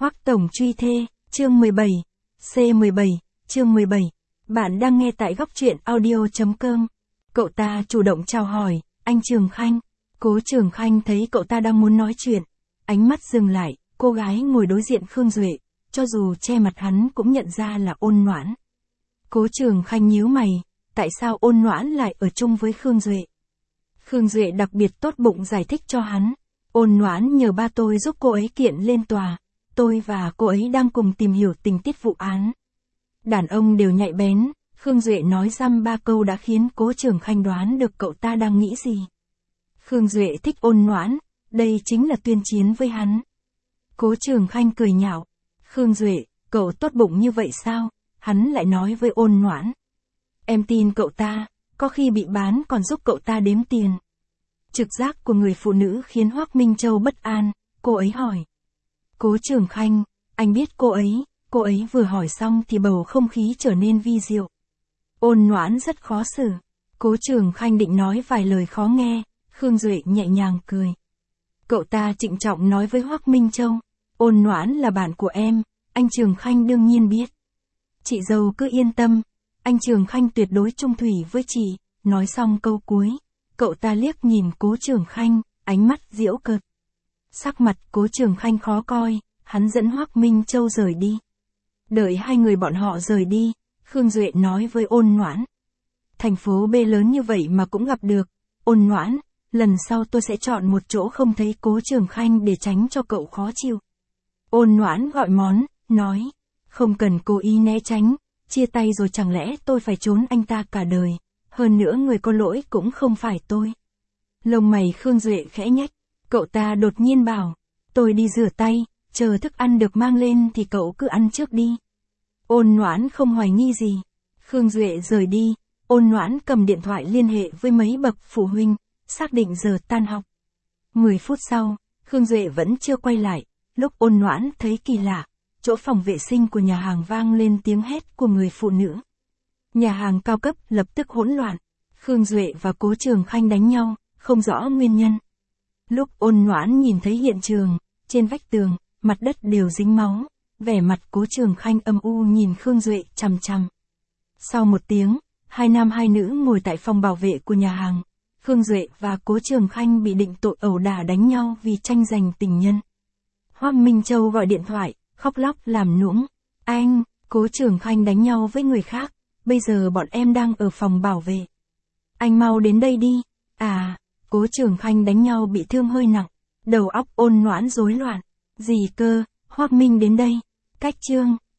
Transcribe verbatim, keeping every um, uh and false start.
Hoắc Tổng truy thê, chương mười bảy, C mười bảy, chương mười bảy. Bạn đang nghe tại góc truyện audio.com. Cậu ta chủ động chào hỏi, anh Trường Khanh. Cố Trường Khanh thấy cậu ta đang muốn nói chuyện. Ánh mắt dừng lại, cô gái ngồi đối diện Khương Duệ, cho dù che mặt hắn cũng nhận ra là Ôn Noãn. Cố Trường Khanh nhíu mày, tại sao Ôn Noãn lại ở chung với Khương Duệ? Khương Duệ đặc biệt tốt bụng giải thích cho hắn. Ôn Noãn nhờ ba tôi giúp cô ấy kiện lên tòa. Tôi và cô ấy đang cùng tìm hiểu tình tiết vụ án. Đàn ông đều nhạy bén, Khương Duệ nói dăm ba câu đã khiến Cố Trường Khanh đoán được cậu ta đang nghĩ gì. Khương Duệ thích Ôn Noãn, đây chính là tuyên chiến với hắn. Cố Trường Khanh cười nhạo. Khương Duệ, cậu tốt bụng như vậy sao? Hắn lại nói với Ôn Noãn. Em tin cậu ta, có khi bị bán còn giúp cậu ta đếm tiền. Trực giác của người phụ nữ khiến Hoắc Minh Châu bất an, cô ấy hỏi. Cố Trường Khanh, anh biết cô ấy, cô ấy vừa hỏi xong thì bầu không khí trở nên vi diệu. Ôn Noãn rất khó xử. Cố Trường Khanh định nói vài lời khó nghe, Khương Duệ nhẹ nhàng cười. Cậu ta trịnh trọng nói với Hoắc Minh Châu, Ôn Noãn là bạn của em, anh Trường Khanh đương nhiên biết. Chị dâu cứ yên tâm, anh Trường Khanh tuyệt đối trung thủy với chị. Nói xong câu cuối, cậu ta liếc nhìn Cố Trường Khanh, ánh mắt giễu cợt. Sắc mặt Cố Trường Khanh khó coi, hắn dẫn Hoắc Minh Châu rời đi. Đợi hai người bọn họ rời đi, Khương Duệ nói với Ôn Noãn. Thành phố B lớn như vậy mà cũng gặp được. Ôn Noãn, lần sau tôi sẽ chọn một chỗ không thấy Cố Trường Khanh để tránh cho cậu khó chịu. Ôn Noãn gọi món, nói. Không cần cố ý né tránh, chia tay rồi chẳng lẽ tôi phải trốn anh ta cả đời. Hơn nữa người có lỗi cũng không phải tôi. Lông mày Khương Duệ khẽ nhếch. Cậu ta đột nhiên bảo, tôi đi rửa tay, chờ thức ăn được mang lên thì cậu cứ ăn trước đi. Ôn Noãn không hoài nghi gì. Khương Duệ rời đi, Ôn Noãn cầm điện thoại liên hệ với mấy bậc phụ huynh, xác định giờ tan học. Mười phút sau, Khương Duệ vẫn chưa quay lại, lúc Ôn Noãn thấy kỳ lạ, chỗ phòng vệ sinh của nhà hàng vang lên tiếng hét của người phụ nữ. Nhà hàng cao cấp lập tức hỗn loạn, Khương Duệ và Cố Trường Khanh đánh nhau, không rõ nguyên nhân. Lúc Ôn Noãn nhìn thấy hiện trường, trên vách tường, mặt đất đều dính máu, vẻ mặt Cố Trường Khanh âm u nhìn Khương Duệ chằm chằm. Sau một tiếng, hai nam hai nữ ngồi tại phòng bảo vệ của nhà hàng. Khương Duệ và Cố Trường Khanh bị định tội ẩu đả đánh nhau vì tranh giành tình nhân. Hoắc Minh Châu gọi điện thoại, khóc lóc làm nũng. Anh, Cố Trường Khanh đánh nhau với người khác, bây giờ bọn em đang ở phòng bảo vệ. Anh mau đến đây đi. À, Cố Trường Khanh đánh nhau bị thương hơi nặng, đầu óc Ôn Noãn rối loạn. Gì cơ, Hoắc Minh đến đây. Cách chương.